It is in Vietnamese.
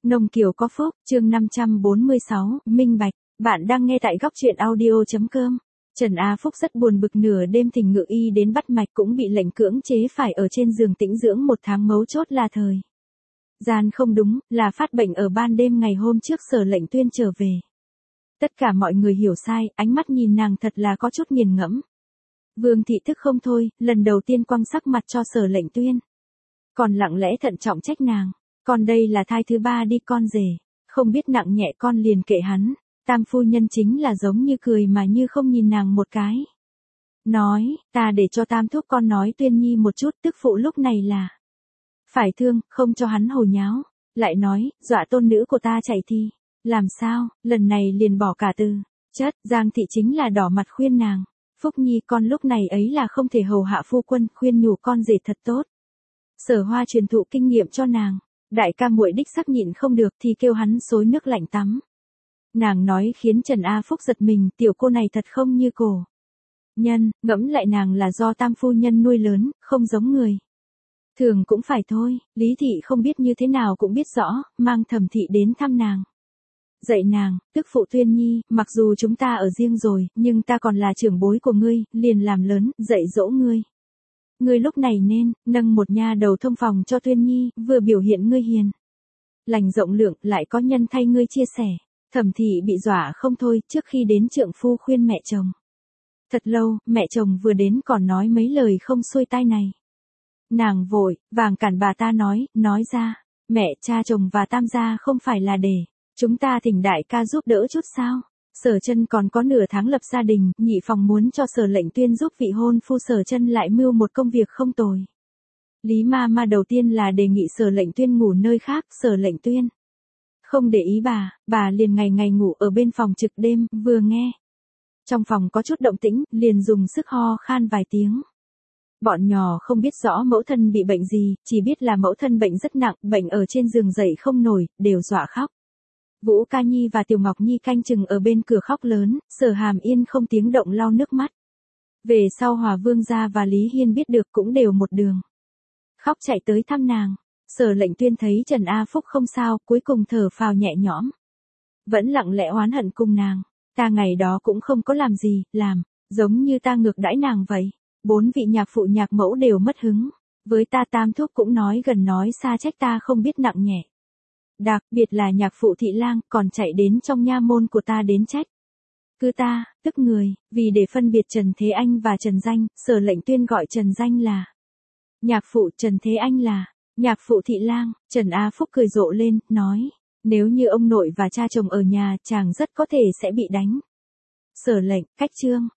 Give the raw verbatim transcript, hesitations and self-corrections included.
Nông Kiều có phúc, chương năm trăm bốn mươi sáu, minh bạch, bạn đang nghe tại góc truyện audio.com. Trần Á Phúc rất buồn bực, nửa đêm Thỉnh Ngự Y đến bắt mạch cũng bị lệnh cưỡng chế phải ở trên giường tĩnh dưỡng một tháng, mấu chốt là thời gian không đúng, là phát bệnh ở ban đêm ngày hôm trước Sở Lệnh Tuyên trở về. Tất cả mọi người hiểu sai, ánh mắt nhìn nàng thật là có chút nghiền ngẫm. Vương thị thức không thôi, lần đầu tiên quăng sắc mặt cho Sở Lệnh Tuyên. Còn lặng lẽ thận trọng trách nàng, con đây là thai thứ ba đi con rể, không biết nặng nhẹ con liền kệ hắn. Tam phu nhân chính là giống như cười mà như không nhìn nàng một cái. Nói, ta để cho Tam thúc con nói Tuyên Nhi một chút, tức phụ lúc này là phải thương, không cho hắn hồ nháo. Lại nói, dọa tôn nữ của ta chạy thi. Làm sao, lần này liền bỏ cả từ chất. Giang thị chính là đỏ mặt khuyên nàng. Phúc Nhi con lúc này ấy là không thể hầu hạ phu quân, khuyên nhủ con rể thật tốt. Sở Hoa truyền thụ kinh nghiệm cho nàng. Đại ca muội đích xác nhịn không được thì kêu hắn xối nước lạnh tắm. Nàng nói khiến Trần A Phúc giật mình, tiểu cô này thật không như cổ nhân, ngẫm lại nàng là do Tam phu nhân nuôi lớn, không giống người thường cũng phải thôi. Lý thị không biết như thế nào cũng biết rõ, mang Thẩm thị đến thăm nàng. Dạy nàng, tức phụ Tuyên Nhi, mặc dù chúng ta ở riêng rồi, nhưng ta còn là trưởng bối của ngươi, liền làm lớn, dạy dỗ ngươi. Ngươi lúc này nên nâng một nha đầu thông phòng cho Tuyên Nhi, vừa biểu hiện ngươi hiền lành rộng lượng, lại có nhân thay ngươi chia sẻ. Thẩm thị bị dọa không thôi, trước khi đến trượng phu khuyên mẹ chồng. Thật lâu, mẹ chồng vừa đến còn nói mấy lời không xuôi tai này. Nàng vội, vàng cản bà ta nói, nói ra, mẹ, cha chồng và Tam gia không phải là để chúng ta thỉnh đại ca giúp đỡ chút sao? Sở Chân còn có nửa tháng lập gia đình, nhị phòng muốn cho Sở Lệnh Tuyên giúp vị hôn phu Sở Chân lại mưu một công việc không tồi. Lý ma ma đầu tiên là đề nghị Sở Lệnh Tuyên ngủ nơi khác, Sở Lệnh Tuyên không để ý bà, bà liền ngày ngày ngủ ở bên phòng trực đêm, vừa nghe trong phòng có chút động tĩnh, liền dùng sức ho khan vài tiếng. Bọn nhỏ không biết rõ mẫu thân bị bệnh gì, chỉ biết là mẫu thân bệnh rất nặng, bệnh ở trên giường dậy không nổi, đều dọa khóc. Vũ Ca Nhi và Tiểu Ngọc Nhi canh chừng ở bên cửa khóc lớn, Sở Hàm Yên không tiếng động lau nước mắt. Về sau Hòa Vương gia và Lý Hiên biết được cũng đều một đường khóc chạy tới thăm nàng. Sở Lệnh Tuyên thấy Trần A Phúc không sao, cuối cùng thở phào nhẹ nhõm. Vẫn lặng lẽ oán hận cùng nàng. Ta ngày đó cũng không có làm gì, làm, giống như ta ngược đãi nàng vậy. Bốn vị nhạc phụ nhạc mẫu đều mất hứng. Với ta Tam thúc cũng nói gần nói xa trách ta không biết nặng nhẹ. Đặc biệt là nhạc phụ Thị Lang còn chạy đến trong nha môn của ta đến trách cứ ta, tức người, vì để phân biệt Trần Thế Anh và Trần Danh, Sở Lệnh Tuyên gọi Trần Danh là nhạc phụ, Trần Thế Anh là nhạc phụ Thị Lang. Trần A Phúc cười rộ lên, nói, nếu như ông nội và cha chồng ở nhà, chàng rất có thể sẽ bị đánh. Sở Lệnh, cách trương,